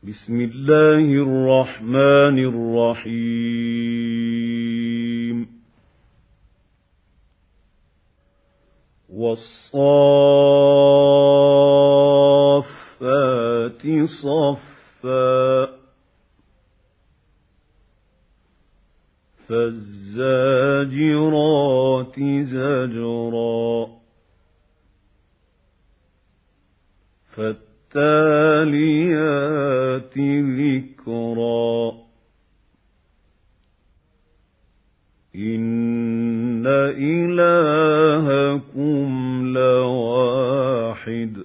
بسم الله الرحمن الرحيم والصافات صفا فالزاجرات زجرا فالتاليات ذكرا إن إلهكم لواحد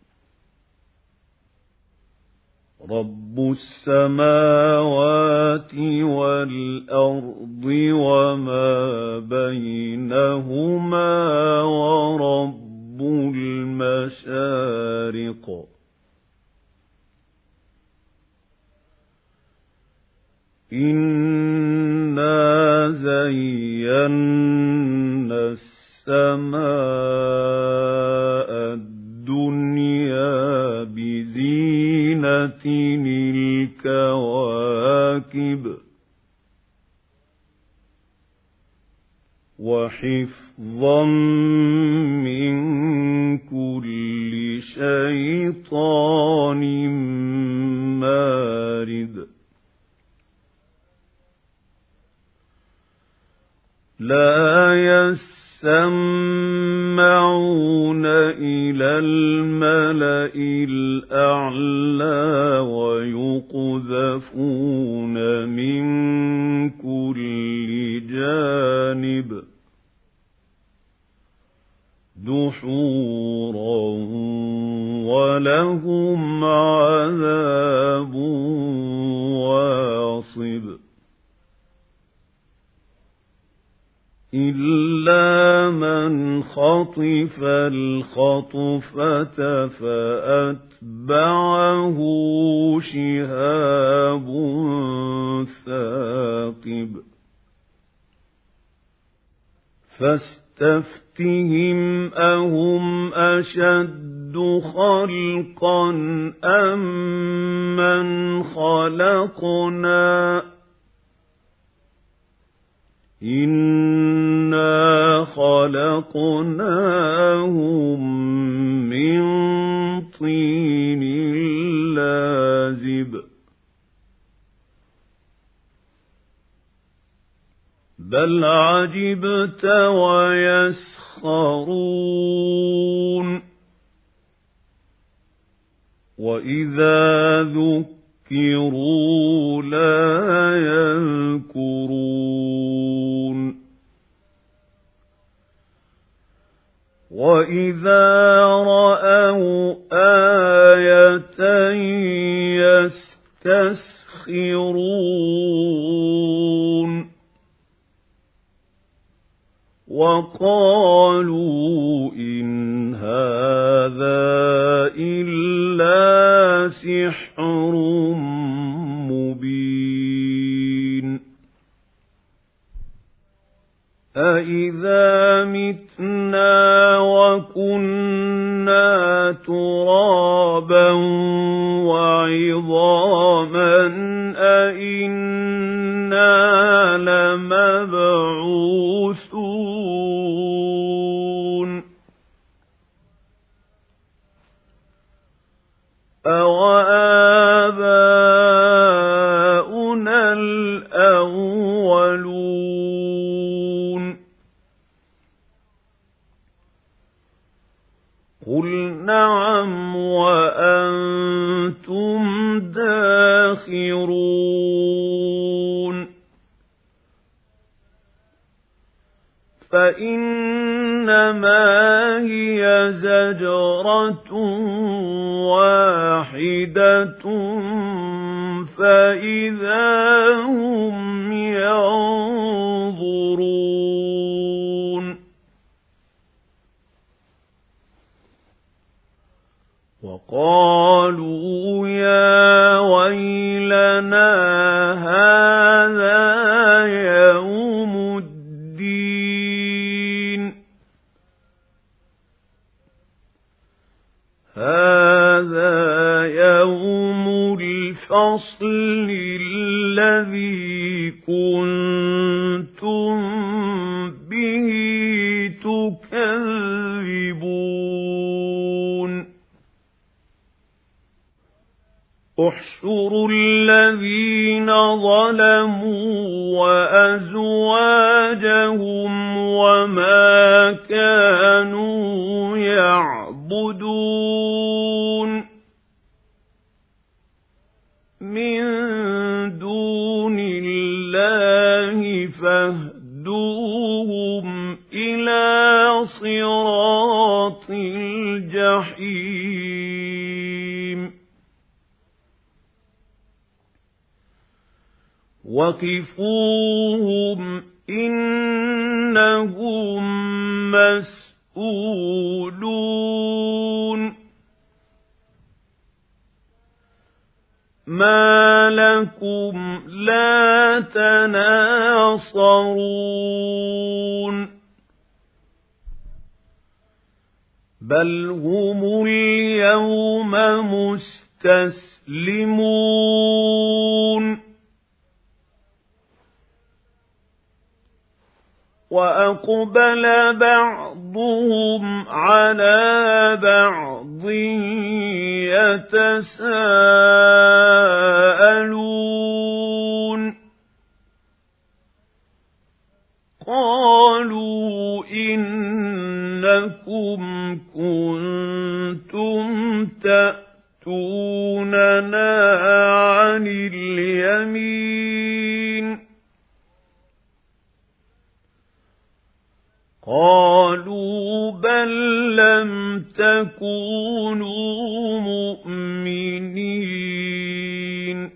رب السماوات والأرض وما بينهما ورب المشارق إنا زينا السماء الدنيا بزينة الكواكب وحفظا من كل شيطان مارد لا يسمعون إلى الملأ الأعلى ويقذفون من كل جانب دحورا ولهم عذاب واصب إلا من خطف الخطفة فأتبعه شهاب ثاقب فاستفتهم أهم أشد خلقا أم من خلقنا إنا خلقناهم من طين لازب بل عجبت ويسخرون وإذا ذكروا لا يذكرون وإذا رأوا آية يستسخرون وقالوا إن هذا إلا سحر مبين أإذا متنا وكنا ترابا وعظاما أإنا لمبعوثون أوآباؤنا الأولون قل نعم وأنتم داخرون فإنما هي زجرة واحدة فإذا هم ينظرون وقالوا يا ويلنا هذا يوم الدين هذا يوم الفصل الْفَصْلِ الَّذِي كُنتُم بِهِ تُكَذِّبُونَ احْشُرُوا الَّذِينَ ظَلَمُوا وَأَزْوَاجَهُمْ وَمَا كَانُوا يَعْبُدُونَ مِن دُونِ اللَّهِ فاهْدُوهُمْ إِلَىٰ صِرَاطِ الْجَحِيمِ وَقِفُوهُمْ إِنَّهُم مَّسْئُولُونَ مَا لَكُمْ لَا تَنَاصَرُونَ بَلْ هُمُ الْيَوْمَ مُسْتَسْلِمُونَ وَأَقْبَلَ بَعْضُهُمْ عَلَىٰ بَعْضٍ يَتَسَاءَلُونَ قَالُوا إِنَّكُمْ كُنتُمْ تَأْتُونَنَا عَنِ الْيَمِينِ قَالُوا بَل لَّمْ تَكُونُوا مُؤْمِنِينَ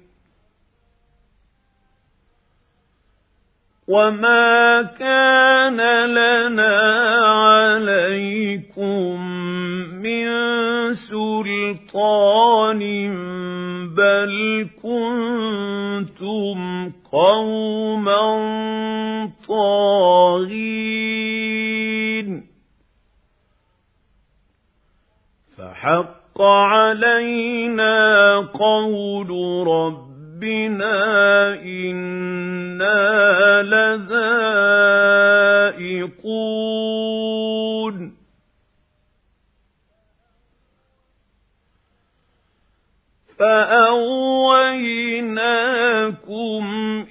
وَمَا كَانَ لَنَا عَلَيْكُمْ مِنْ سُلْطَانٍ بَلْ كُنتُمْ قَوْمًا طَاغِينَ فَحَقَّ عَلَيْنَا قَوْلُ رَبِّنَا إِنَّا لَذَائِقُونَ فَأَغْوَيْنَاكُمْ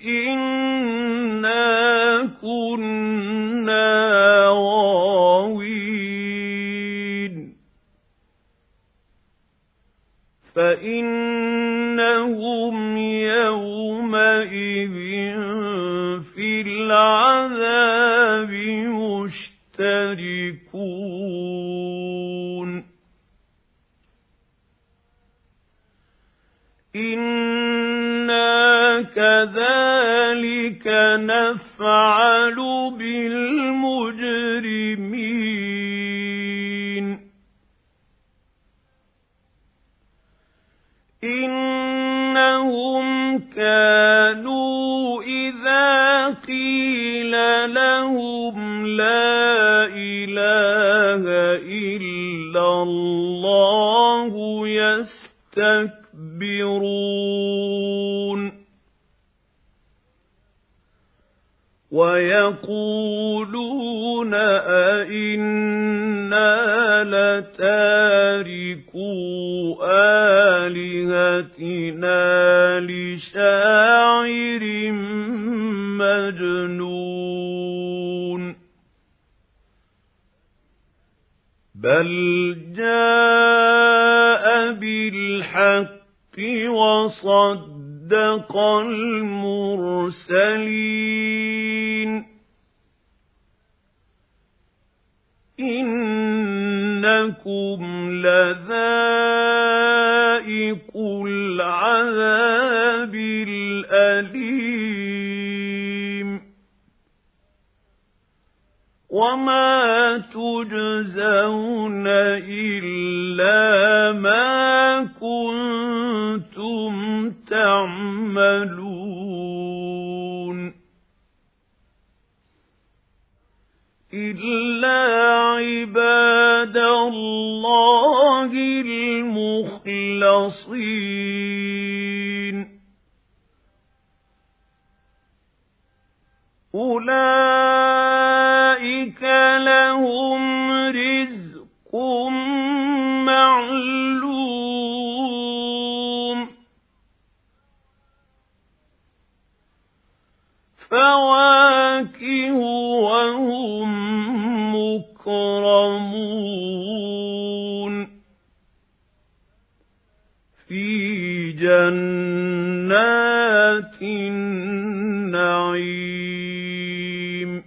إِنَّا كُنَّا غَاوِينَ فَإِنَّهُمْ يَوْمَئِذٍ فِي الْعَذَابِ مُشْتَرِكُونَ إِنَّا كَذَلِكَ نَفْعَلُ بِالْمُجْرِمِينَ إِنَّهُمْ كَانُوا إِذَا قِيلَ لَهُمْ لَا إِلَٰهَ إِلَّا اللَّهُ يَسْتَكْبِرُونَ وَيَقُولُونَ أَئِنَّا لَتَارِكُو آلِهَتِنَا لِشَاعِرٍ مَّجْنُونٍ بَلْ جَاءَ بِالْحَقِّ وَصَدَّقَ الْمُرْسَلِينَ إِنَّكُمْ لَذَائِقُو الْعَذَابِ الْأَلِيمِ وَمَا تُجْزَوْنَ إِلَّا مَا كُنتُمْ تَعْمَلُونَ إِلَّا عِبَادَ اللَّهِ الْمُخْلَصِينَ أولئك لهم رزق معلوم فواكه وهم مكرمون في جنات النعيم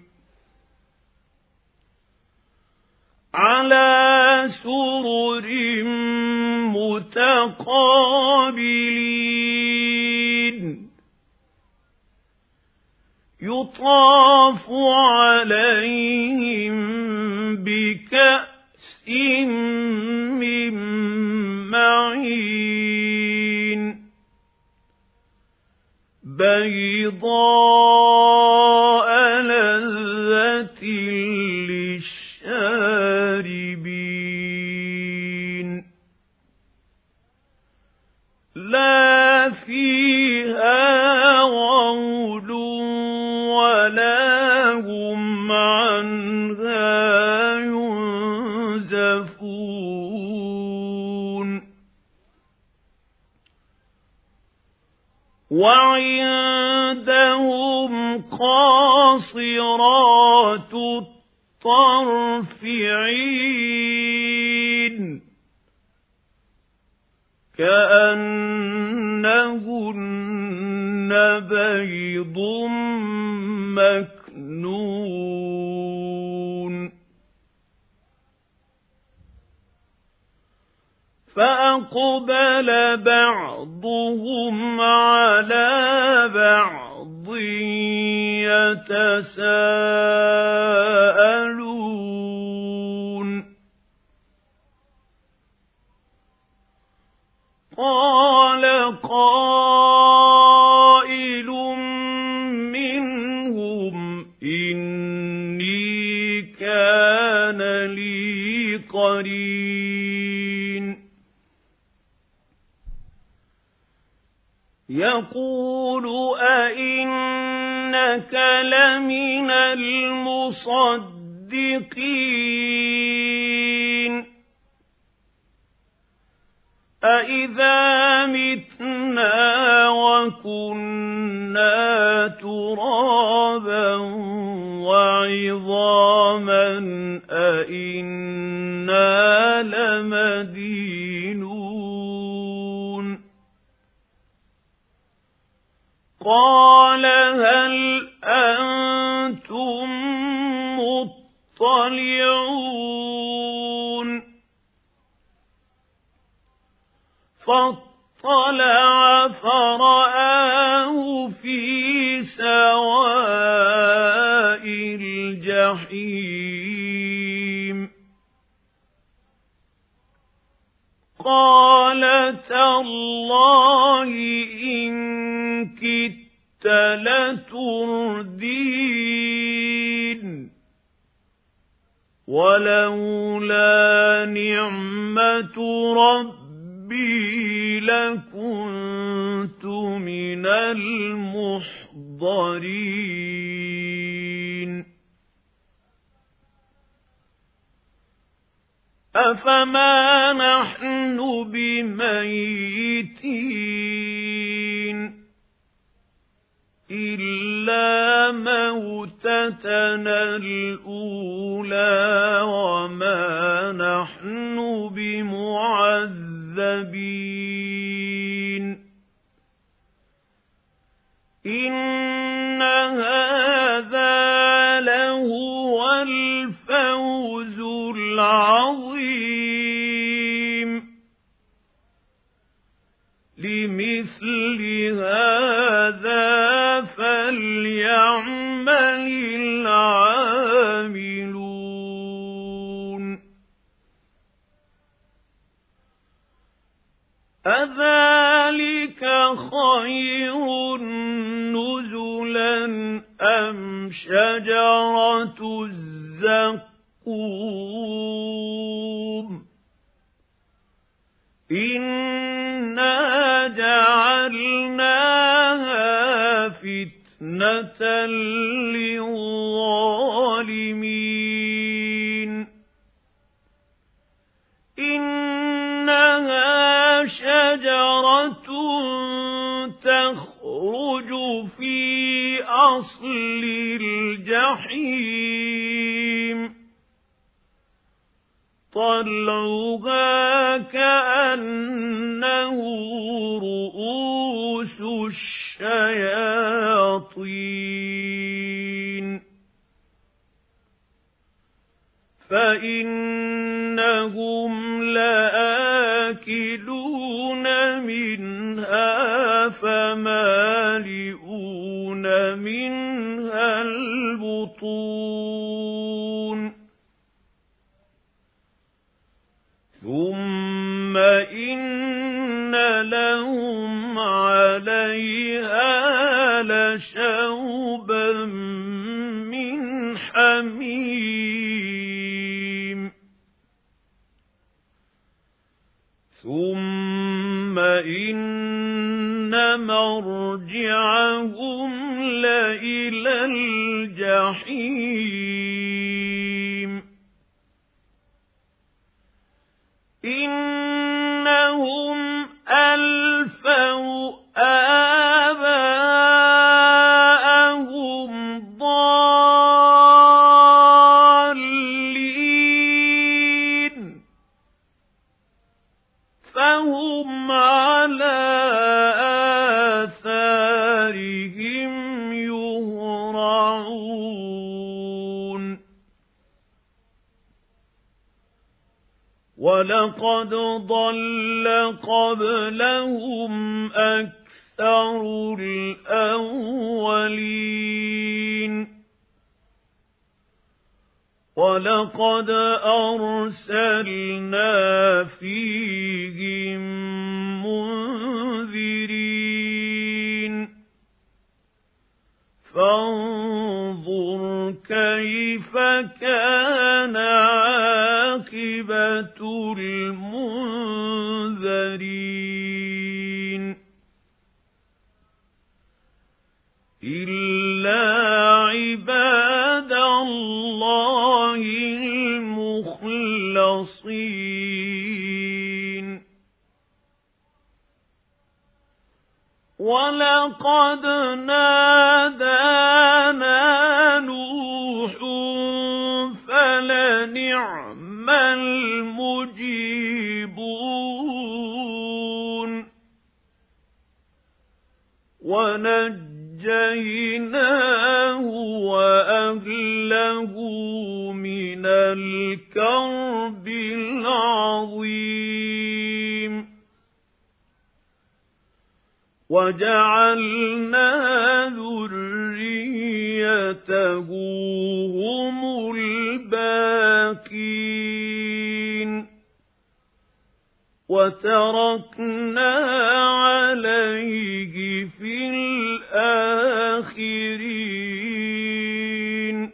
على سرر متقابلين يطاف عليهم بكأس من معين بيضاء لذة للشاربين لا فيها غول ولا هم عنها ينزفون وعندهم قاصرات الطرف عين كأنهن بيض مكنون فأقبل بعضهم على بعض يتساءلون قال قائل منهم إني كان لي قرين يقول أئنك لمن المصدقين أإذا متنا وكنا ترابا وعظاما أإنا لمدينون قال هل أنتم مطلعون فاطلع فرآه في سواء الجحيم قال تالله إن كدت لتردين ولولا نعمة ربي لكنت من المحضرين أفما نحن بميتين إلا موتتنا الأولى وما نحن بمعذبين إن هذا لهو الفوز العظيم لمثل هذا فليعمل العاملون أذلك خير نزلا أم شجرة الزقوم إنا جعلناها فتنة فِتْنَةً لِلظَّالِمِينَ إِنَّهَا شَجَرَةٌ تَخْرُجُ فِي أَصْلِ الْجَحِيمِ طَلْعُهَا كَأَنَّهُ رُءُوسُ الشَّيَاطِينِ فَإِنَّهُمْ لَآكِلُونَ مِنْهَا فَمَالِئُونَ مِنْهَا الْبُطُونَ ثُمَّ إِنَّ لَهُمْ عَلَيْهَا لَشَوْبًا مِّنْ حَمِيمٍ ثُمَّ إِنَّ مَرْجِعَهُمْ لَإِلَى الْجَحِيمِ إِنَّهُمْ أَلْفَوْا آبَاءَهُمْ ضَالِّينَ فَهُمْ عَلَىٰ آثَارِهِمْ يُهْرَعُونَ وَلَقَدْ ضَلَّ قَبْلَهُمْ أَكْثَرُ الْأَوَّلِينَ وَلَقَدْ أَرْسَلْنَا فِيهِم مُّنذِرِينَ فَانظُرْ كَيْفَ كَانَ عَاقِبَةُ الْمُنذَرِينَ إِلَّا عِبَادَ اللَّهِ الْمُخْلَصِينَ وَلَقَدْ نَادَانَا نُوحٌ فَلَنِعْمَ الْمُجِيبُونَ وَنَجَّيْنَاهُ وَأَهْلَهُ مِنَ الْكَرْبِ الْعَظِيمِ وَجَعَلْنَا ذُرِّيَّتَهُ هُمُ الْبَاقِينَ وَتَرَكْنَا عَلَيْهِ فِي الْآخِرِينَ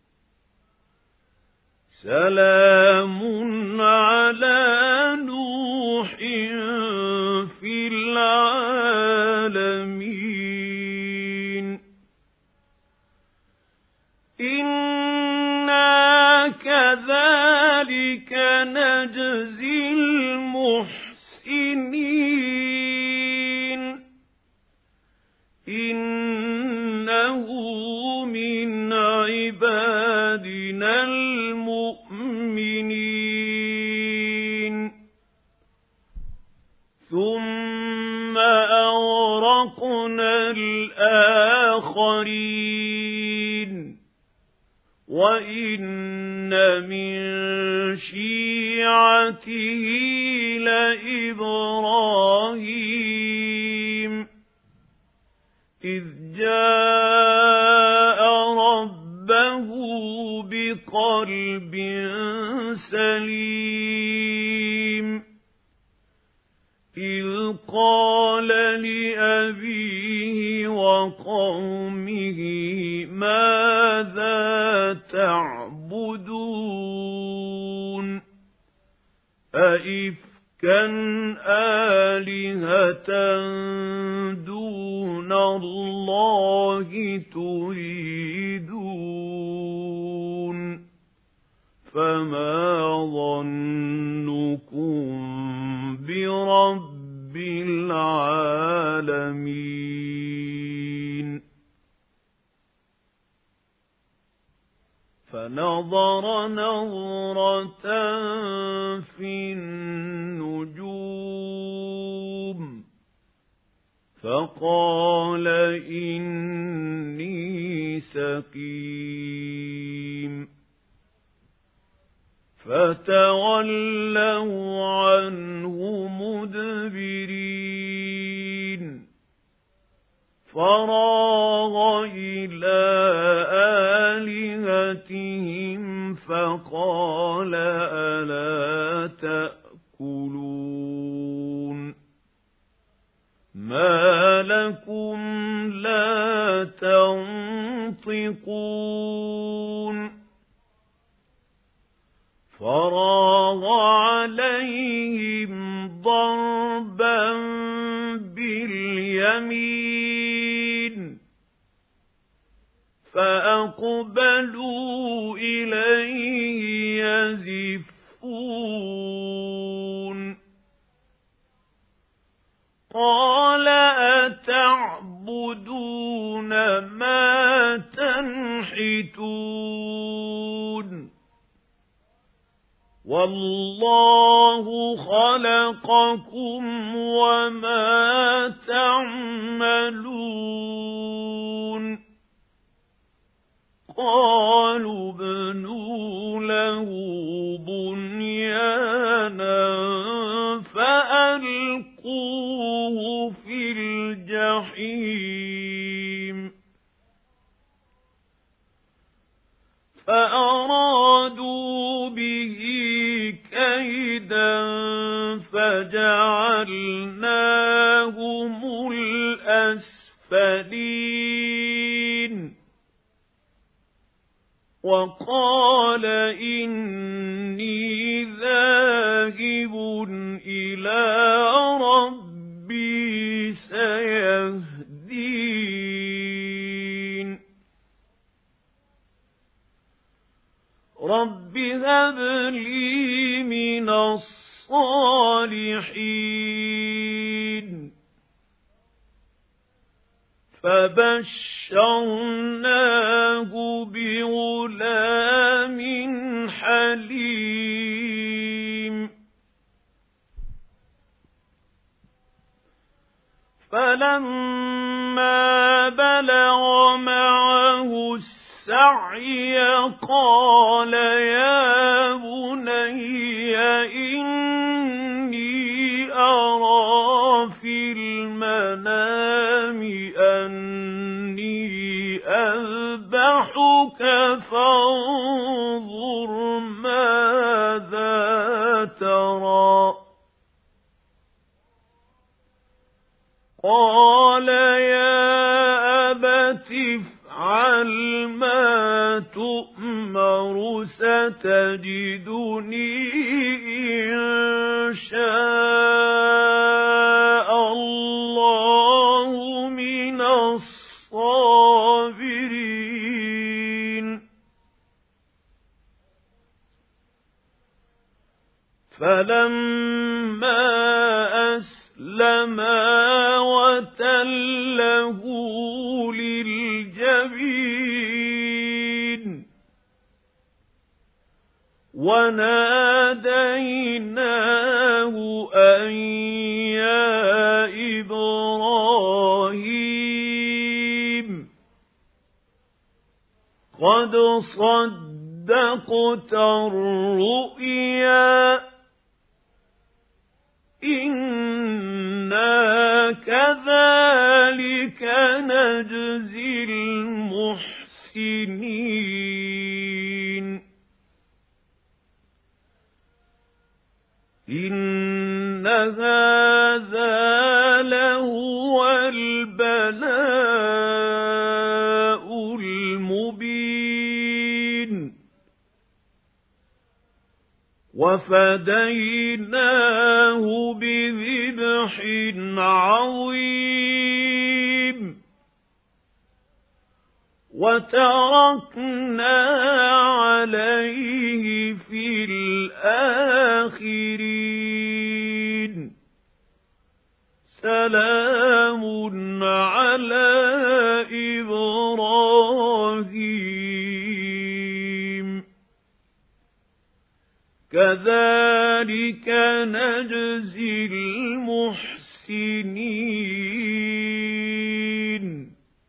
سَلَامٌ عَلَىٰ نُوحٍ فِي الْعَالَمِينَ إِنَّا كَذَٰلِكَ نَجْزِي الْمُحْسِنِينَ إِنَّهُ مِنْ عِبَادِنَا الْمُؤْمِنِينَ ثُمَّ أَغْرَقْنَا الْآخَرِينَ وَإِنَّ مِن شِيعَتِهِ لَإِبْرَاهِيمَ إِذْ جَاءَ رَبَّهُ بِقَلْبٍ سَلِيمٍ إِذْ قَالَ لِأَبِيهِ وَقَوْمِهِ مَاذَا تَعْبُدُونَ أَئِفْكًا آلهة دون الله تريدون فما ظنكم برب العالمين فنظر نظرة في النجوم فقال إني سقيم فتولوا عنه مدبرين فراغ إلى آلهتهم فقال ألا تأكلون ما لكم لا تنطقون فراغ عليهم ضربا باليمين فأقبلوا إليه يزفون قال أتعبدون ما تنحتون والله خلقكم وما تعملون قالوا ابنوا له بنيانا فألقوه في الجحيم فأرادوا به كيدا فجعلناهم الأسفلين وقال إني ذاهب إلى ربي سيهدين رب هب لي من الصالحين فبشرناه بغلام حليم فلما بلغ معه السعي قال يا بني إني أرى في المنام أني أذبحك فانظر ماذا ترى قال يا أبت افعل ما تؤمر ستجدني إن شاء الله من الصابرين فلما أسلما وتله للجبين وناديناه أن يا إبراهيم قد صدقت الرؤيا إنا كذلك نجزي المحسنين إن هذا لهو البلاء المبين وفديناه بذبح عظيم وتركنا عليه في الآخرين سلام على إبراهيم كذلك نجزي المحسنين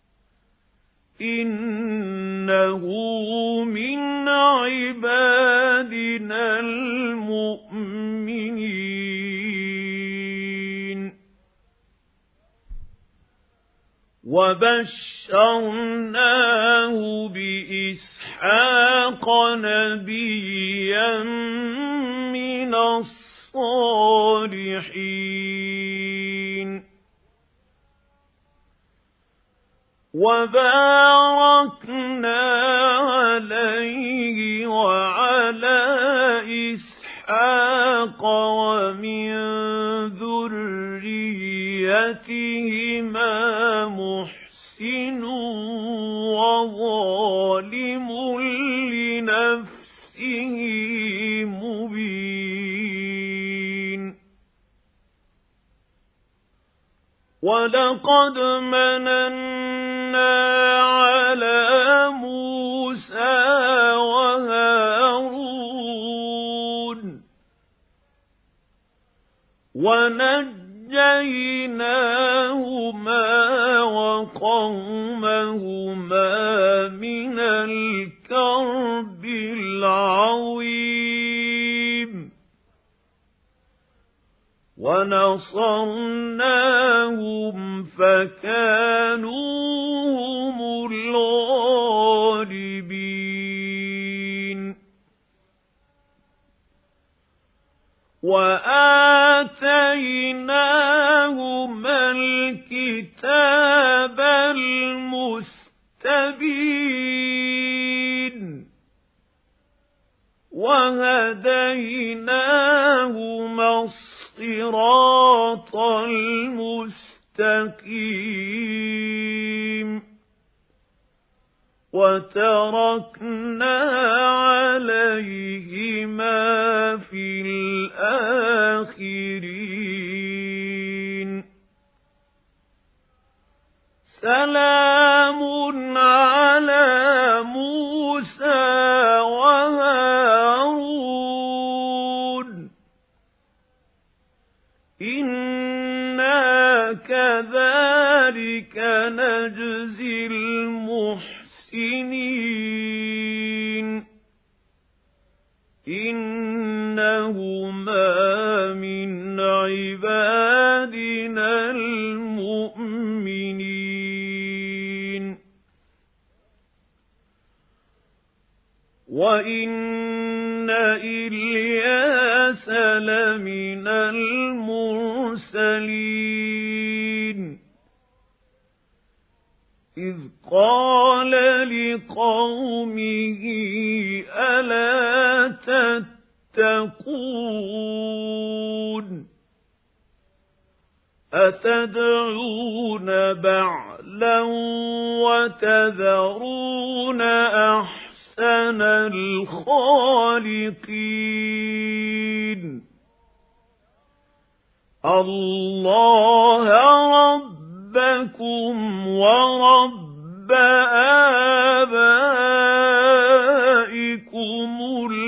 إنه من عبادنا المؤمنين وبشرناه بإسحاق نبيا من الصالحين وباركنا عليه وعلى إسحاق ومن ذريتهما محسن وظالم لنفسه مبين ولقد مننا على موسى وهارون ونجيناهما وقومهما من الكرب العظيم ونصرناهم فكانوا هم الغالبين وآتيناهما الكتاب المستبين وهديناهما الصراط المستقيم وتركنا عليهما في الآخرين سلام على موسى وهارون إنا كذلك نجزي المحسنين إنهما من عبادنا المؤمنين وإن إلياس لمن المرسلين إذ قال لقومه ألا تتقون أتدعون بعلا وتذرون أحسن الخالقين الله ربكم ورب آبائكم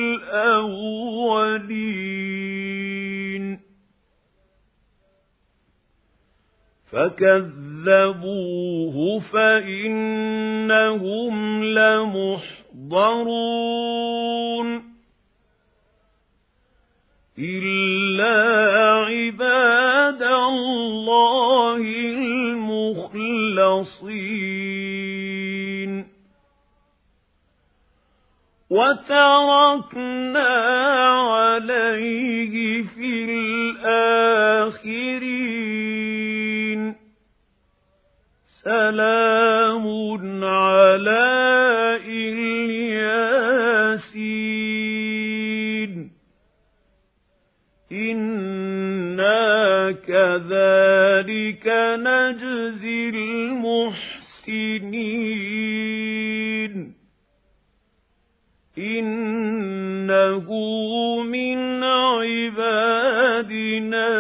الأولين فكذبوه فإنهم لمحضرون إلا عباد الله المخلصين وتركنا عليه في الآخرين سلام على الياسين كَذَٰلِكَ نَجْزِي الْمُحْسِنِينَ إِنَّهُ مِنْ عِبَادِنَا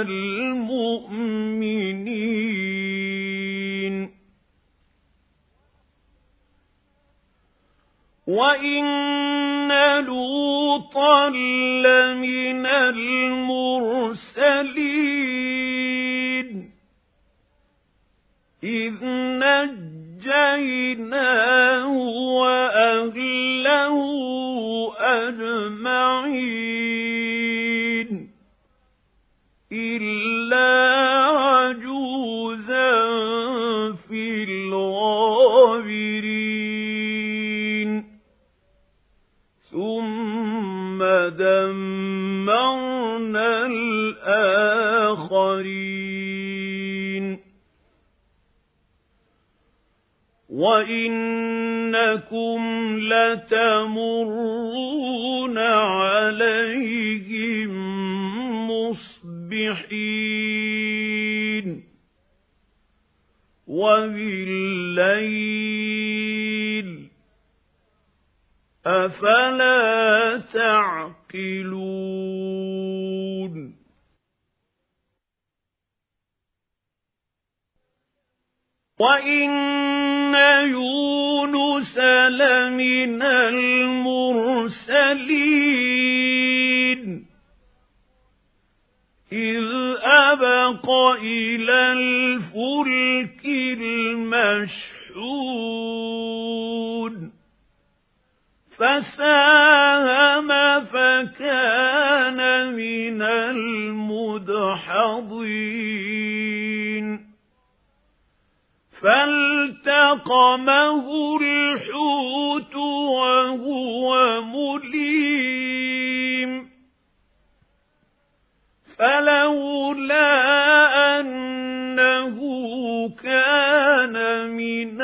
الْمُؤْمِنِينَ وَإِنَّ لُوطًا لَّمِنَ الْمُرْسَلِينَ إِذْ نَجَّيْنَاهُ وَأَهْلَهُ أَجْمَعِينَ إِلَّا عَجُوزًا فِي الْغَابِرِينَ ثُمَّ دَمَّرْنَا الْآخَرِينَ وَإِنَّكُمْ لَتَمُرُّونَ عَلَيْهِم مُّصْبِحِينَ وَبِاللَّيْلِ أَفَلَا تَعْقِلُونَ وَإِنَّ يُونُسَ لَمِنَ الْمُرْسَلِينَ إِذْ أَبَقَ إِلَى الْفُلْكِ الْمَشْحُونِ فَسَاهَمَ فَكَانَ مِنَ الْمُدْحَضِينَ فَالْتَقَمَهُ الْحُوتُ وَهُوَ مُلِيمٌ فَلَوْلَا أَنَّهُ كَانَ مِنَ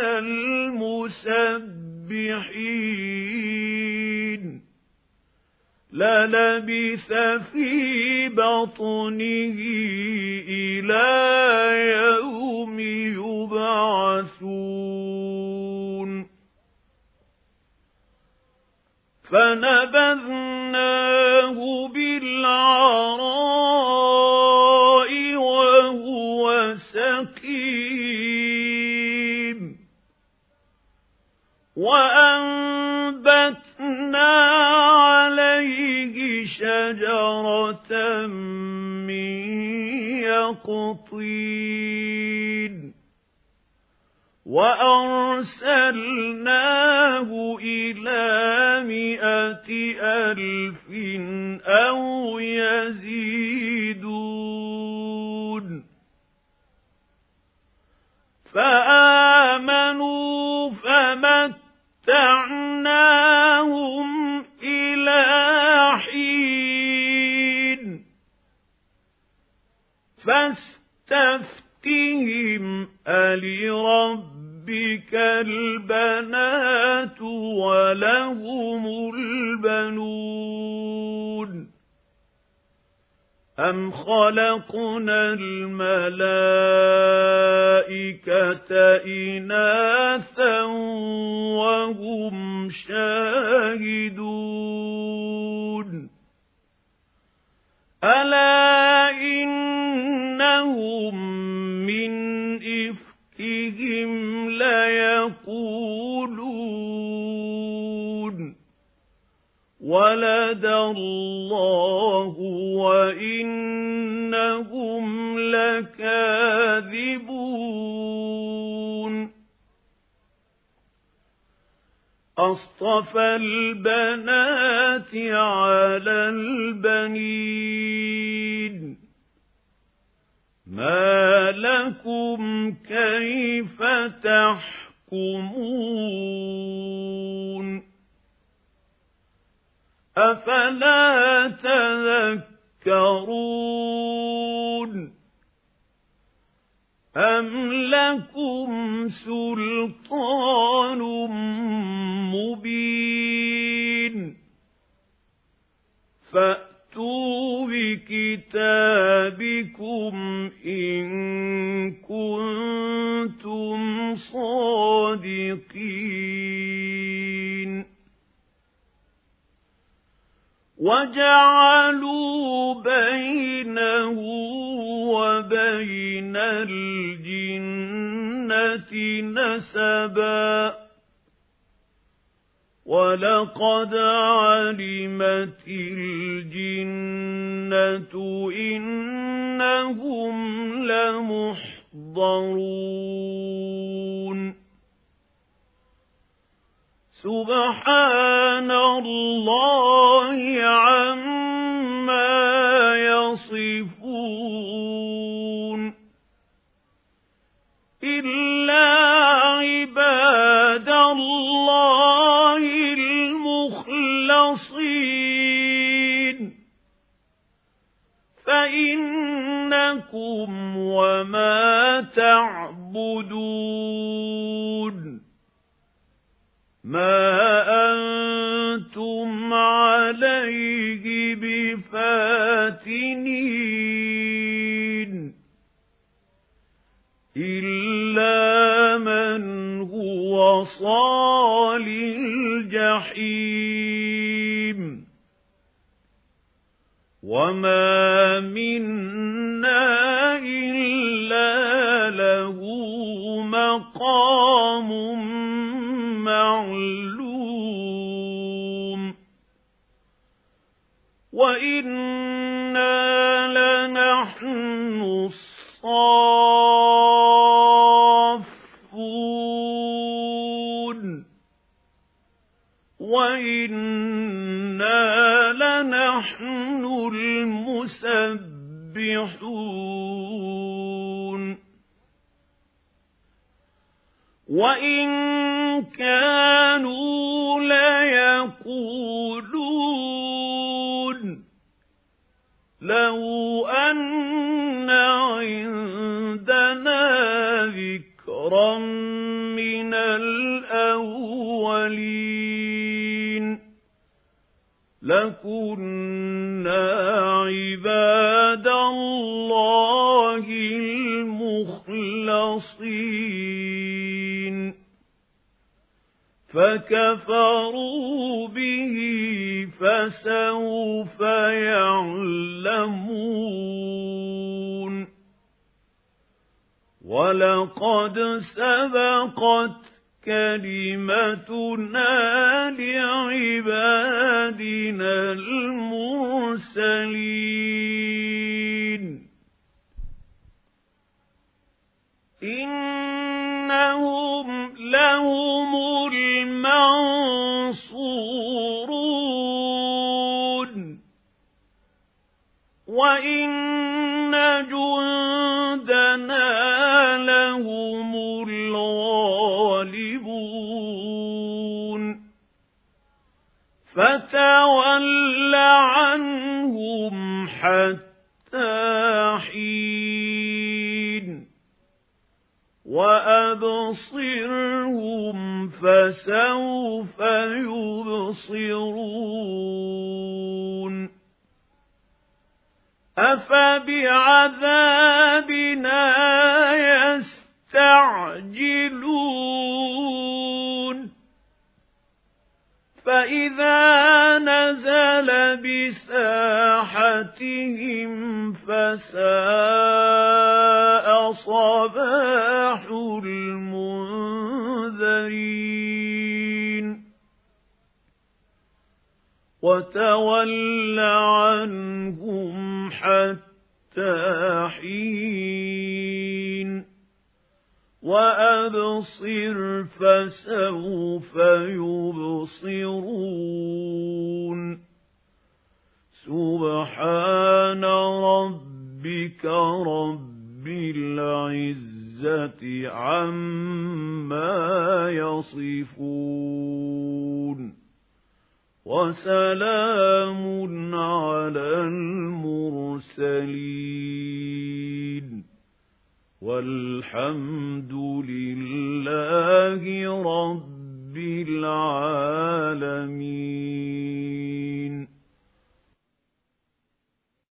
الْمُسَبِّحِينَ لَلَبِثَ فِي بَطْنِهِ إِلَى يَوْمِ يُبْعَثُونَ فَنَبَذْنَاهُ بِالْعَرَاءِ وَهُوَ سَقِيمٌ وَأَنبَتْنَا عَلَيْهِ شَجَرَةً مِّن يَقْطِينٍ وَأَرْسَلْنَاهُ إِلَىٰ 100,000 أَوْ يَزِيدُونَ فَآمَنُوا فَمَتَّعْنَاهُمْ إِلَىٰ حِينٍ فَاسْتَفْتِهِمْ أَلِرَبِّكَ الْبَنَاتُ وَلَهُمُ الْبَنُونَ أَمْ خَلَقْنَا الْمَلَائِكَةَ إِنَاثًا وَهُمْ شَاهِدُونَ أَلَا إِنَّهُمْ مِنْ إِفْكِهِمْ لَيَقُولُونَ وَلَدَ اللَّهُ وَإِنَّهُمْ لَكَاذِبُونَ أَصْطَفَى الْبَنَاتِ عَلَى الْبَنِينَ مَا لَكُمْ كَيْفَ تَحْكُمُونَ أَفَلَا تَذَكَّرُونَ أَمْ لَكُمْ سُلْطَانٌ مُّبِينٌ فَأْتُوا بِكِتَابِكُمْ إِن كُنتُمْ صَادِقِينَ وَجَعَلُوا بَيْنَهُ وَبَيْنَ الْجِنَّةِ نَسَبًا وَلَقَدْ عَلِمَتِ الْجِنَّةُ إِنَّهُمْ لَمُحْضَرُونَ سُبْحَانَ اللَّهِ عَمَّا يَصِفُونَ إِلَّا عِبَادَ اللَّهِ الْمُخْلَصِينَ فَإِنَّكُمْ وَمَا تَعْبُدُونَ مَا أَنتُمْ عَلَيْهِ بِفَاتِنِينَ إِلَّا مَنْ هُوَ صَالِ الْجَحِيمِ وَمَا مِنَّا إِلَّا لَهُ مَقَامٌ مَّعْلُومٌ وَإِنَّا لَنَحْنُ الصَّافُّونَ وَإِنَّا لَنَحْنُ الْمُسَبِّحُونَ وَإِن كَانُوا لَيَقُولُونَ لَوْ أَنَّ عِندَنَا ذِكْرًا مِّنَ الْأَوَّلِينَ لَكُنَّا عِبَادَ اللَّهِ الْمُخْلَصِينَ فَكَفَرُوا بِهِ فَسَوْفَ يَعْلَمُونَ وَلَقَدْ سَبَقَتْ كَلِمَتُنَا لِعِبَادِنَا الْمُرْسَلِينَ إِنَّهُمْ لَهُمُ الْمَنصُورُونَ وَإِنَّ جُندَنَا لَهُمُ الْغَالِبُونَ فَتَوَلَّ عَنْهُمْ حَتَّىٰ حِينٍ وَأَبْصِرْهُمْ فَسَوْفَ يُبْصِرُونَ أَفَبِعَذَابِنَا يَسْتَعْجِلُونَ فَإِذَا نَزَلَ بِسَاحَتِهِمْ فَسَاءَ صَبَاحُ الْمُنذَرِينَ وَتَوَلَّ عَنْهُمْ حَتَّىٰ حِينٍ وَأَبْصِرْ فَسَوْفَ يُبْصِرُونَ سُبْحَانَ رَبِّكَ رَبِّ الْعِزَّةِ عَمَّا يَصِفُونَ وَسَلَامٌ عَلَى الْمُرْسَلِينَ وَالْحَمْدُ لِلَّهِ رَبِّ الْعَالَمِينَ. رب العالمين.